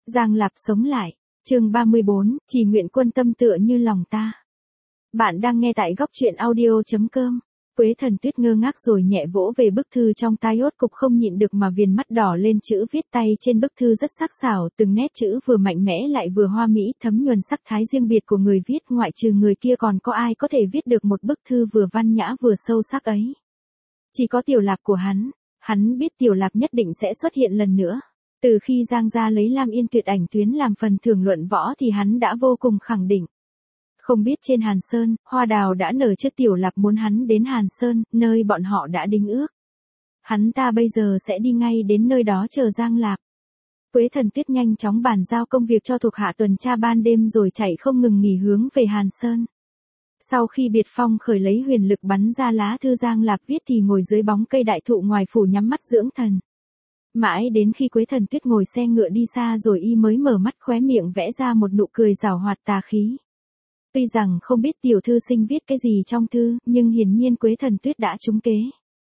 Giang Lạp sống lại. Chương 34, chỉ nguyện quân tâm tựa như lòng ta. Bạn đang nghe tại góc truyện audio.com. Quế Thần Tuyết ngơ ngác rồi nhẹ vỗ về bức thư trong tay, hốt cục không nhịn được mà viền mắt đỏ lên. Chữ viết tay trên bức thư rất sắc sảo, từng nét chữ vừa mạnh mẽ lại vừa hoa mỹ, thấm nhuần sắc thái riêng biệt của người viết. Ngoại trừ người kia còn có ai có thể viết được một bức thư vừa văn nhã vừa sâu sắc ấy. Chỉ có Tiểu Lạp của hắn biết Tiểu Lạp nhất định sẽ xuất hiện lần nữa. Từ khi Giang gia lấy Lam Yên Tuyệt Ảnh Tuyến làm phần thưởng luận võ thì hắn đã vô cùng khẳng định. Không biết trên Hàn Sơn, hoa đào đã nở trước. Tiểu Lạp muốn hắn đến Hàn Sơn, nơi bọn họ đã đính ước. Hắn ta bây giờ sẽ đi ngay đến nơi đó chờ Giang Lạp. Quế Thần Tuyết nhanh chóng bàn giao công việc cho thuộc hạ tuần tra ban đêm rồi chạy không ngừng nghỉ hướng về Hàn Sơn. Sau khi Biệt Phong khởi lấy huyền lực bắn ra lá thư Giang Lạp viết thì ngồi dưới bóng cây đại thụ ngoài phủ nhắm mắt dưỡng thần. Mãi đến khi Quế Thần Tuyết ngồi xe ngựa đi xa rồi y mới mở mắt, khóe miệng vẽ ra một nụ cười giảo hoạt tà khí. Tuy rằng không biết tiểu thư sinh viết cái gì trong thư, nhưng hiển nhiên Quế Thần Tuyết đã trúng kế.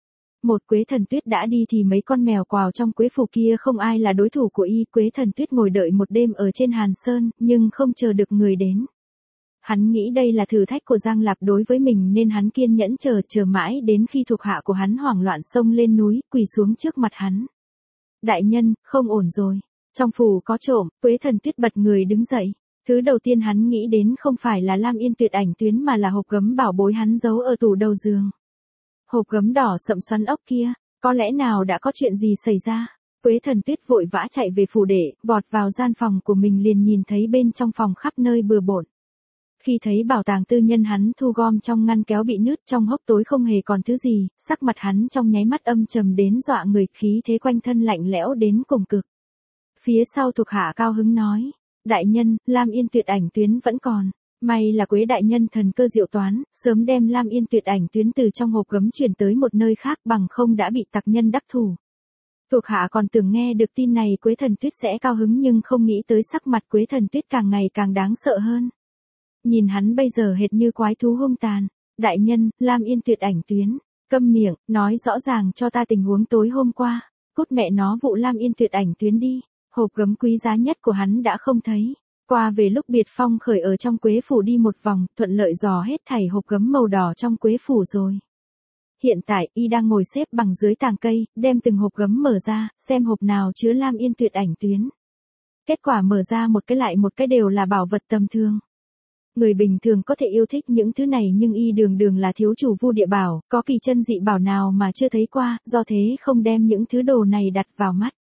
Một Quế Thần Tuyết đã đi thì mấy con mèo quào trong Quế phủ kia không ai là đối thủ của y. Quế Thần Tuyết ngồi đợi một đêm ở trên Hàn Sơn, nhưng không chờ được người đến. Hắn nghĩ đây là thử thách của Giang Lạp đối với mình nên hắn kiên nhẫn chờ mãi đến khi thuộc hạ của hắn hoảng loạn xông lên núi, quỳ xuống trước mặt hắn. Đại nhân, không ổn rồi. Trong phủ có trộm. Quế Thần Tuyết bật người đứng dậy. Thứ đầu tiên hắn nghĩ đến không phải là Lam Yên Tuyệt Ảnh Tuyến mà là hộp gấm bảo bối hắn giấu ở tủ đầu giường. Hộp gấm đỏ sậm xoắn ốc kia, có lẽ nào đã có chuyện gì xảy ra? Quế Thần Tuyết vội vã chạy về phủ để, vọt vào gian phòng của mình liền nhìn thấy bên trong phòng khắp nơi bừa bộn. Khi thấy bảo tàng tư nhân hắn thu gom trong ngăn kéo bị nứt, trong hốc tối không hề còn thứ gì, sắc mặt hắn trong nháy mắt âm trầm đến dọa người, khí thế quanh thân lạnh lẽo đến cùng cực. Phía sau thuộc hạ cao hứng nói, đại nhân, Lam Yên Tuyệt Ảnh Tuyến vẫn còn. May là Quế đại nhân thần cơ diệu toán, sớm đem Lam Yên Tuyệt Ảnh Tuyến từ trong hộp gấm chuyển tới một nơi khác, bằng không đã bị tặc nhân đắc thủ. Thuộc hạ còn tưởng nghe được tin này Quế Thần Tuyết sẽ cao hứng, nhưng không nghĩ tới sắc mặt Quế Thần Tuyết càng ngày càng đáng sợ hơn. Nhìn hắn bây giờ hệt như quái thú hung tàn. Đại nhân, Lam Yên Tuyệt Ảnh Tuyến. Câm miệng, nói rõ ràng cho ta tình huống tối hôm qua. Cút mẹ nó vụ Lam Yên Tuyệt Ảnh Tuyến đi. Hộp gấm quý giá nhất của hắn đã không thấy. Qua về lúc Biệt Phong khởi ở trong Quế phủ đi một vòng, thuận lợi dò hết thảy hộp gấm màu đỏ trong Quế phủ rồi. Hiện tại, y đang ngồi xếp bằng dưới tàng cây, đem từng hộp gấm mở ra, xem hộp nào chứa Lam Yên Tuyệt Ảnh Tuyến. Kết quả mở ra một cái lại một cái đều là bảo vật tầm thường. Người bình thường có thể yêu thích những thứ này nhưng y đường đường là thiếu chủ Vu Địa Bảo, có kỳ chân dị bảo nào mà chưa thấy qua, do thế không đem những thứ đồ này đặt vào mắt.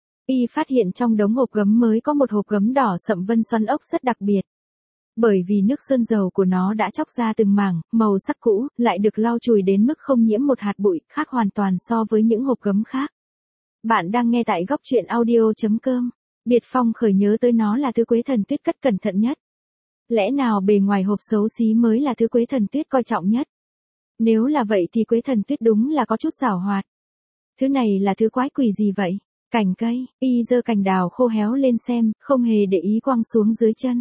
Y phát hiện trong đống hộp gấm mới có một hộp gấm đỏ sậm vân xoắn ốc rất đặc biệt. Bởi vì nước sơn dầu của nó đã chóc ra từng mảng, màu sắc cũ, lại được lau chùi đến mức không nhiễm một hạt bụi, khác hoàn toàn so với những hộp gấm khác. Bạn đang nghe tại góc truyện audio.com. Biệt Phong khởi nhớ tới nó là thứ Quế Thần Tuyết cất cẩn thận nhất. Lẽ nào bề ngoài hộp xấu xí mới là thứ Quế Thần Tuyết coi trọng nhất? Nếu là vậy thì Quế Thần Tuyết đúng là có chút giảo hoạt. Thứ này là thứ quái quỷ gì vậy? Cành cây, y giơ cành đào khô héo lên xem, không hề để ý quăng xuống dưới chân.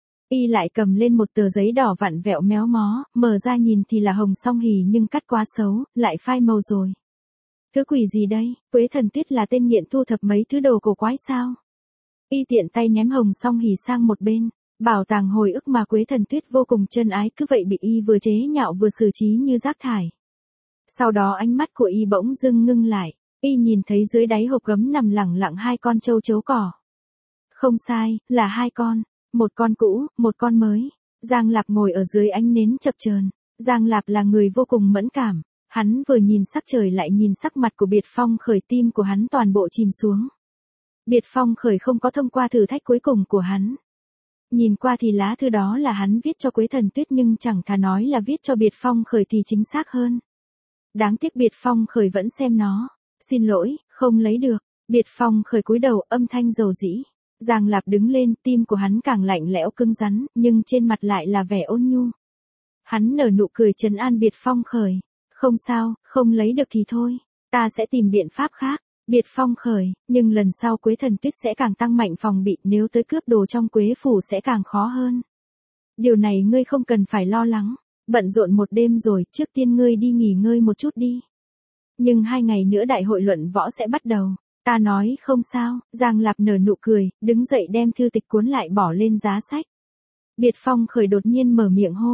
Y lại cầm lên một tờ giấy đỏ vặn vẹo méo mó, mở ra nhìn thì là hồng song hỉ nhưng cắt quá xấu, lại phai màu rồi. Thứ quỷ gì đây? Quế Thần Tuyết là tên nghiện thu thập mấy thứ đồ cổ quái sao? Y tiện tay ném hồng song hỉ sang một bên. Bảo tàng hồi ức mà Quế Thần Tuyết vô cùng chân ái cứ vậy bị y vừa chế nhạo vừa xử trí như rác thải. Sau đó ánh mắt của y bỗng dưng ngưng lại, y nhìn thấy dưới đáy hộp gấm nằm lẳng lặng hai con trâu chấu cỏ. Không sai, là hai con, một con cũ, một con mới. Giang Lạp ngồi ở dưới ánh nến chập chờn. Giang Lạp là người vô cùng mẫn cảm, hắn vừa nhìn sắc trời lại nhìn sắc mặt của Biệt Phong khởi, tim của hắn toàn bộ chìm xuống. Biệt Phong khởi không có thông qua thử thách cuối cùng của hắn. Nhìn qua thì lá thư đó là hắn viết cho Quế Thần Tuyết nhưng chẳng thà nói là viết cho Biệt Phong khởi thì chính xác hơn. Đáng tiếc Biệt Phong khởi vẫn xem nó. Xin lỗi, không lấy được. Biệt Phong khởi cúi đầu, âm thanh dầu dĩ. Giang Lạp đứng lên, tim của hắn càng lạnh lẽo cứng rắn, nhưng trên mặt lại là vẻ ôn nhu. Hắn nở nụ cười trấn an Biệt Phong khởi. Không sao, không lấy được thì thôi. Ta sẽ tìm biện pháp khác. Biệt Phong khởi, nhưng lần sau Quế Thần Tuyết sẽ càng tăng mạnh phòng bị, nếu tới cướp đồ trong Quế phủ sẽ càng khó hơn. Điều này ngươi không cần phải lo lắng, bận rộn một đêm rồi, trước tiên ngươi đi nghỉ ngơi một chút đi. Nhưng 2 ngày nữa đại hội luận võ sẽ bắt đầu, Ta nói không sao, Giang Lạp nở nụ cười, đứng dậy đem thư tịch cuốn lại bỏ lên giá sách. Biệt Phong Khởi đột nhiên mở miệng hô,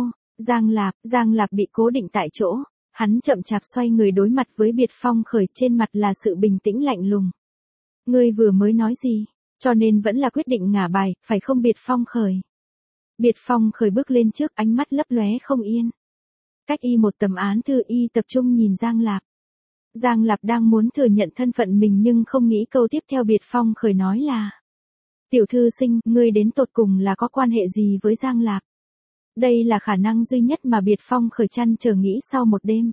Giang Lạp bị cố định tại chỗ, hắn chậm chạp xoay người đối mặt với Biệt Phong Khởi, trên mặt là sự bình tĩnh lạnh lùng. Ngươi vừa mới nói gì, cho nên vẫn là quyết định ngả bài, phải không Biệt Phong Khởi? Biệt Phong Khởi bước lên trước, ánh mắt lấp lóe không yên. Cách y một tấm án thư, y tập trung nhìn Giang Lạp. Giang Lạp đang muốn thừa nhận thân phận mình nhưng không nghĩ câu tiếp theo Biệt Phong Khởi nói là: Tiểu thư sinh, ngươi đến tột cùng là có quan hệ gì với Giang Lạp? Đây là khả năng duy nhất mà Biệt Phong Khởi trăn trở nghĩ sau một đêm.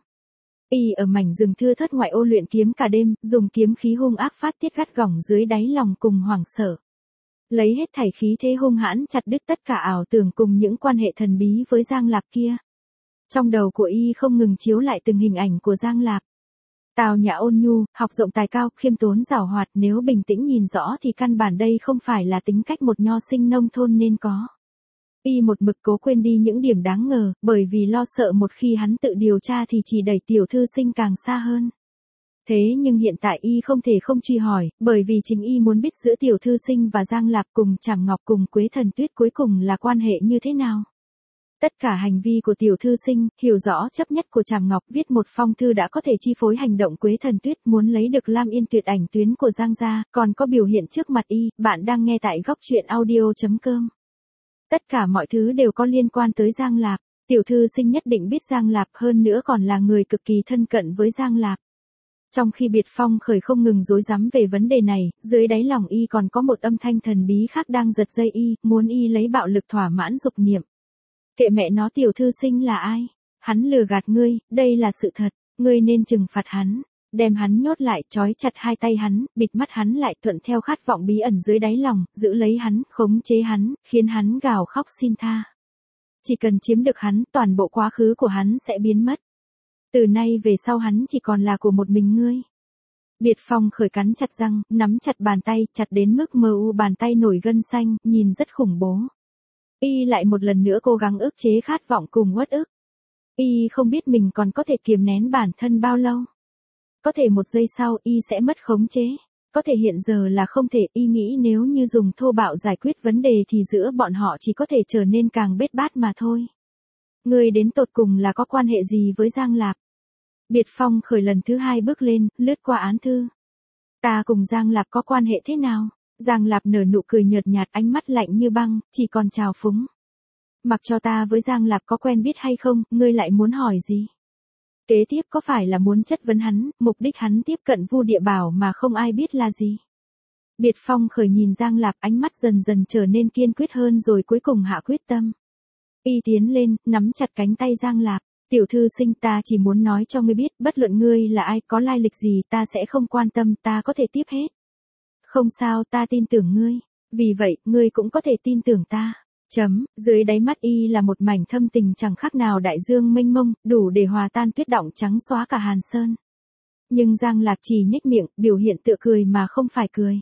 Y ở mảnh rừng thưa thớt ngoại ô luyện kiếm cả đêm, dùng kiếm khí hung ác phát tiết gắt gỏng dưới đáy lòng cùng hoảng sợ. Lấy hết thảy khí thế hung hãn chặt đứt tất cả ảo tưởng cùng những quan hệ thần bí với Giang Lạp kia. Trong đầu của y không ngừng chiếu lại từng hình ảnh của Giang Lạp. Tào nhã ôn nhu, học rộng tài cao, khiêm tốn giàu hoạt, nếu bình tĩnh nhìn rõ thì căn bản đây không phải là tính cách một nho sinh nông thôn nên có. Y một mực cố quên đi những điểm đáng ngờ, bởi vì lo sợ một khi hắn tự điều tra thì chỉ đẩy tiểu thư sinh càng xa hơn. Thế nhưng hiện tại y không thể không truy hỏi, bởi vì chính y muốn biết giữa tiểu thư sinh và Giang Lạp cùng Trảm Ngọc cùng Quế Thần Tuyết cuối cùng là quan hệ như thế nào. Tất cả hành vi của tiểu thư sinh, hiểu rõ chấp nhất của Trảm Ngọc, viết một phong thư đã có thể chi phối hành động Quế Thần Tuyết, muốn lấy được Lam Yên Tuyệt ảnh tuyến của Giang gia, còn có biểu hiện trước mặt y. Bạn đang nghe tại góc truyện audio.com. Tất cả mọi thứ đều có liên quan tới Giang Lạp. Tiểu thư sinh nhất định biết Giang Lạp, hơn nữa còn là người cực kỳ thân cận với Giang Lạp. Trong khi Biệt Phong Khởi không ngừng rối rắm về vấn đề này, dưới đáy lòng y còn có một âm thanh thần bí khác đang giật dây y, muốn y lấy bạo lực thỏa mãn dục niệm. Kệ mẹ nó, tiểu thư sinh là ai? Hắn lừa gạt ngươi, đây là sự thật, ngươi nên trừng phạt hắn, đem hắn nhốt lại, trói chặt hai tay hắn, bịt mắt hắn lại, thuận theo khát vọng bí ẩn dưới đáy lòng, giữ lấy hắn, khống chế hắn, khiến hắn gào khóc xin tha. Chỉ cần chiếm được hắn, toàn bộ quá khứ của hắn sẽ biến mất. Từ nay về sau hắn chỉ còn là của một mình ngươi. Biệt Phong Khởi cắn chặt răng, nắm chặt bàn tay, chặt đến mức mờ u, bàn tay nổi gân xanh, nhìn rất khủng bố. Y lại một lần nữa cố gắng ức chế khát vọng cùng uất ức. Y không biết mình còn có thể kiềm nén bản thân bao lâu. Có thể một giây sau y sẽ mất khống chế. Có thể hiện giờ là không thể. Y nghĩ nếu như dùng thô bạo giải quyết vấn đề thì giữa bọn họ chỉ có thể trở nên càng bết bát mà thôi. Ngươi đến tột cùng là có quan hệ gì với Giang Lạp? Biệt Phong Khởi lần thứ hai bước lên, lướt qua án thư. Ta cùng Giang Lạp có quan hệ thế nào? Giang Lạp nở nụ cười nhợt nhạt, ánh mắt lạnh như băng, chỉ còn trào phúng. Mặc cho ta với Giang Lạp có quen biết hay không, ngươi lại muốn hỏi gì? Kế tiếp có phải là muốn chất vấn hắn, mục đích hắn tiếp cận Vu Địa Bảo mà không ai biết là gì? Biệt Phong Khởi nhìn Giang Lạp, ánh mắt dần dần trở nên kiên quyết hơn rồi cuối cùng hạ quyết tâm. Y tiến lên, nắm chặt cánh tay Giang Lạp. Tiểu thư sinh, ta chỉ muốn nói cho ngươi biết, bất luận ngươi là ai, có lai lịch gì, ta sẽ không quan tâm, ta có thể tiếp hết. Không sao, ta tin tưởng ngươi. Vì vậy, ngươi cũng có thể tin tưởng ta. Dưới đáy mắt y là một mảnh thâm tình chẳng khác nào đại dương mênh mông, đủ để hòa tan tuyết động trắng xóa cả Hàn Sơn. Nhưng Giang Lạp chỉ nhếch miệng, biểu hiện tựa cười mà không phải cười.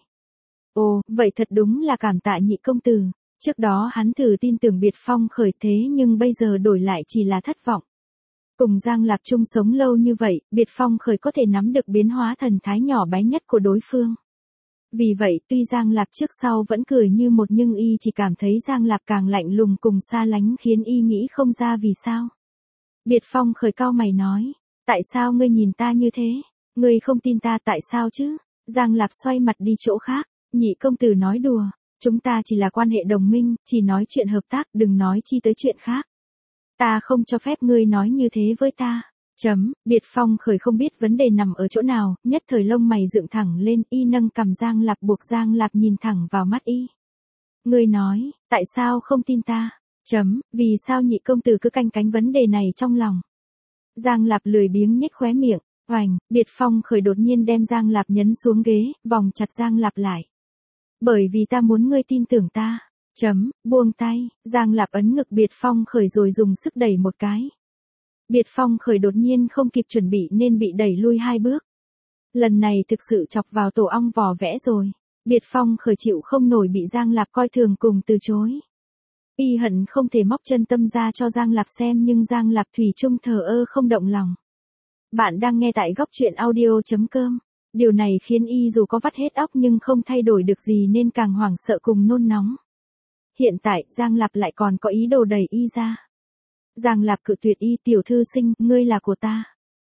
Ồ, vậy thật đúng là cảm tạ nhị công tử. Trước đó hắn thử tin tưởng Biệt Phong Khởi, thế nhưng bây giờ đổi lại chỉ là thất vọng. Cùng Giang Lạp chung sống lâu như vậy, Biệt Phong Khởi có thể nắm được biến hóa thần thái nhỏ bé nhất của đối phương. Vì vậy, tuy Giang Lạp trước sau vẫn cười như một nhưng y chỉ cảm thấy Giang Lạp càng lạnh lùng cùng xa lánh khiến y nghĩ không ra vì sao. Biệt Phong Khởi cau mày nói, tại sao ngươi nhìn ta như thế? Ngươi không tin ta tại sao chứ? Giang Lạp xoay mặt đi chỗ khác, nhị công tử nói đùa, chúng ta chỉ là quan hệ đồng minh, chỉ nói chuyện hợp tác, đừng nói chi tới chuyện khác. Ta không cho phép ngươi nói như thế với ta. Biệt Phong Khởi không biết vấn đề nằm ở chỗ nào, nhất thời lông mày dựng thẳng lên, y nâng cằm Giang Lạp, buộc Giang Lạp nhìn thẳng vào mắt y. Ngươi nói, tại sao không tin ta? Vì sao nhị công tử cứ canh cánh vấn đề này trong lòng? Giang Lạp lười biếng nhếch khóe miệng, oành, Biệt Phong Khởi đột nhiên đem Giang Lạp nhấn xuống ghế, vòng chặt Giang Lạp lại. Bởi vì ta muốn ngươi tin tưởng ta. Buông tay, Giang Lạp ấn ngực Biệt Phong Khởi rồi dùng sức đẩy một cái. Biệt Phong Khởi đột nhiên không kịp chuẩn bị nên bị đẩy lui 2 bước. Lần này thực sự chọc vào tổ ong vò vẽ rồi. Biệt Phong Khởi chịu không nổi bị Giang Lạp coi thường cùng từ chối. Y hận không thể móc chân tâm ra cho Giang Lạp xem nhưng Giang Lạp thủy chung thờ ơ không động lòng. Bạn đang nghe tại góc truyện audio.com. Điều này khiến y dù có vắt hết óc nhưng không thay đổi được gì nên càng hoảng sợ cùng nôn nóng. Hiện tại, Giang Lạp lại còn có ý đồ đẩy y ra. Giang Lạp cự tuyệt y, tiểu thư sinh, ngươi là của ta.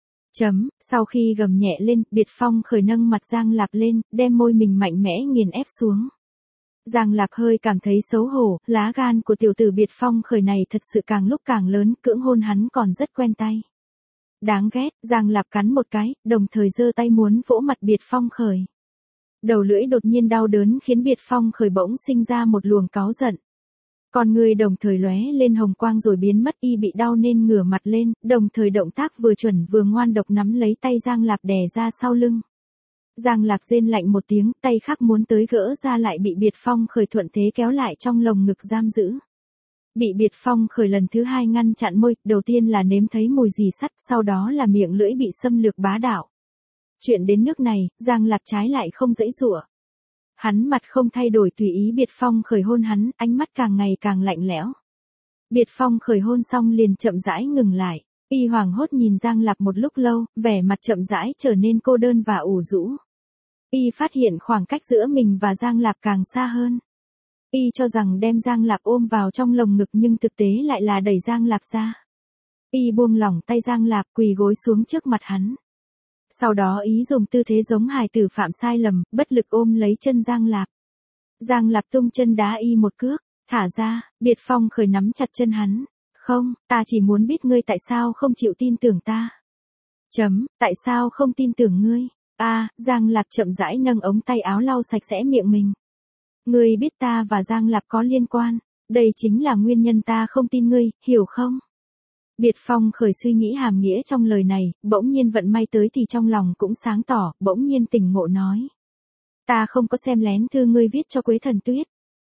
Sau khi gầm nhẹ lên, Biệt Phong khởi nâng mặt Giang Lạp lên, đem môi mình mạnh mẽ nghiền ép xuống. Giang Lạp hơi cảm thấy xấu hổ, lá gan của tiểu tử Biệt Phong khởi này thật sự càng lúc càng lớn, cưỡng hôn hắn còn rất quen tay. Đáng ghét, Giang Lạp cắn một cái, đồng thời giơ tay muốn vỗ mặt Biệt Phong khởi. Đầu lưỡi đột nhiên đau đớn khiến Biệt Phong khởi bỗng sinh ra một luồng cáu giận. Con người đồng thời lóe lên hồng quang rồi biến mất, y bị đau nên ngửa mặt lên, đồng thời động tác vừa chuẩn vừa ngoan độc nắm lấy tay Giang Lạp đè ra sau lưng. Giang Lạp rên lạnh một tiếng, tay khác muốn tới gỡ ra lại bị Biệt Phong khởi thuận thế kéo lại trong lồng ngực giam giữ. Bị Biệt Phong khởi lần thứ hai ngăn chặn môi, đầu tiên là nếm thấy mùi dì sắt, sau đó là miệng lưỡi bị xâm lược bá đạo. Chuyện đến nước này, Giang Lạp trái lại không giãy giụa. Hắn mặt không thay đổi tùy ý Biệt Phong khởi hôn hắn, ánh mắt càng ngày càng lạnh lẽo. Biệt Phong khởi hôn xong liền chậm rãi ngừng lại. Y hoảng hốt nhìn Giang Lạp một lúc lâu, vẻ mặt chậm rãi trở nên cô đơn và ủ rũ. Y phát hiện khoảng cách giữa mình và Giang Lạp càng xa hơn. Y cho rằng đem Giang Lạp ôm vào trong lồng ngực nhưng thực tế lại là đẩy Giang Lạp ra. Y buông lỏng tay Giang Lạp quỳ gối xuống trước mặt hắn. Sau đó ý dùng tư thế giống hài tử phạm sai lầm, bất lực ôm lấy chân Giang Lạp. Giang Lạp tung chân đá y một cước, thả ra, Biệt Phong khởi nắm chặt chân hắn. Không, ta chỉ muốn biết ngươi tại sao không chịu tin tưởng ta. Tại sao không tin tưởng ngươi? Giang Lạp chậm rãi nâng ống tay áo lau sạch sẽ miệng mình. Ngươi biết ta và Giang Lạp có liên quan, đây chính là nguyên nhân ta không tin ngươi, hiểu không? Biệt Phong khởi suy nghĩ hàm nghĩa trong lời này, bỗng nhiên vận may tới thì trong lòng cũng sáng tỏ, bỗng nhiên tỉnh ngộ nói. Ta không có xem lén thư ngươi viết cho Quế Thần Tuyết.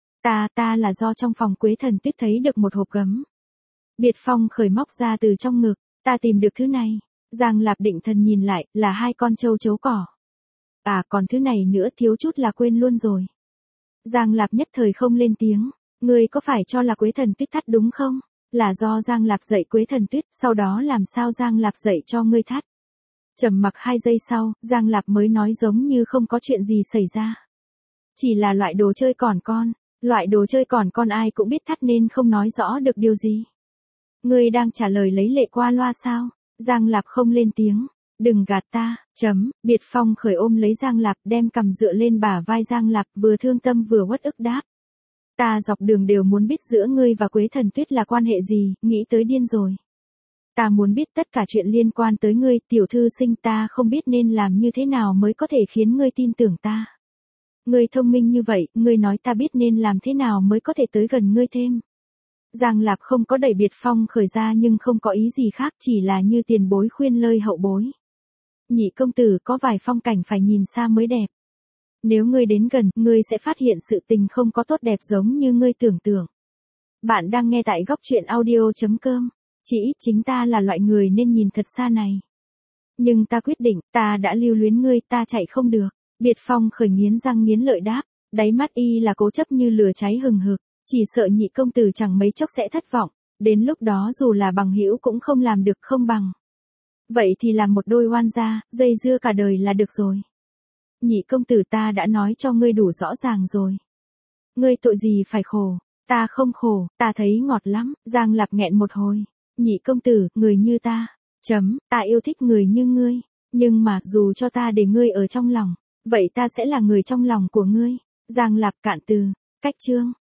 Ta là do trong phòng Quế Thần Tuyết thấy được một hộp gấm. Biệt Phong khởi móc ra từ trong ngực, ta tìm được thứ này. Giang Lạp định thần nhìn lại, là 2 con trâu chấu cỏ. Còn thứ này nữa thiếu chút là quên luôn rồi. Giang Lạp nhất thời không lên tiếng, ngươi có phải cho là Quế Thần Tuyết thắt đúng không? Là do Giang Lạp dạy Quế Thần Tuyết, sau đó làm sao Giang Lạp dạy cho ngươi thắt? Trầm mặc 2 giây sau, Giang Lạp mới nói giống như không có chuyện gì xảy ra. Chỉ là loại đồ chơi còn con, loại đồ chơi còn con ai cũng biết thắt nên không nói rõ được điều gì. Ngươi đang trả lời lấy lệ qua loa sao? Giang Lạp không lên tiếng. Đừng gạt ta, Biệt Phong khởi ôm lấy Giang Lạp đem cằm dựa lên bả vai Giang Lạp vừa thương tâm vừa uất ức đáp. Ta dọc đường đều muốn biết giữa ngươi và Quế Thần Tuyết là quan hệ gì, nghĩ tới điên rồi. Ta muốn biết tất cả chuyện liên quan tới ngươi, tiểu thư sinh, ta không biết nên làm như thế nào mới có thể khiến ngươi tin tưởng ta. Ngươi thông minh như vậy, ngươi nói ta biết nên làm thế nào mới có thể tới gần ngươi thêm. Giang Lạp không có đẩy Biệt Phong khởi ra nhưng không có ý gì khác, chỉ là như tiền bối khuyên lơi hậu bối. Nhị công tử, có vài phong cảnh phải nhìn xa mới đẹp. Nếu ngươi đến gần, ngươi sẽ phát hiện sự tình không có tốt đẹp giống như ngươi tưởng tượng. Bạn đang nghe tại góc truyện audio.com. Chỉ ít chính ta là loại người nên nhìn thật xa này. Nhưng ta quyết định, ta đã lưu luyến ngươi, ta chạy không được. Biệt Phong khởi nghiến răng nghiến lợi đáp, đáy mắt y là cố chấp như lửa cháy hừng hực, chỉ sợ nhị công tử chẳng mấy chốc sẽ thất vọng, đến lúc đó dù là bằng hữu cũng không làm được không bằng. Vậy thì làm một đôi oan gia, dây dưa cả đời là được rồi. Nhị công tử, ta đã nói cho ngươi đủ rõ ràng rồi. Ngươi tội gì phải khổ, ta không khổ, ta thấy ngọt lắm. Giang Lạp nghẹn một hồi. Nhị công tử, người như ta, ta yêu thích người như ngươi, nhưng mà dù cho ta để ngươi ở trong lòng, vậy ta sẽ là người trong lòng của ngươi. Giang Lạp cạn từ. Cách chương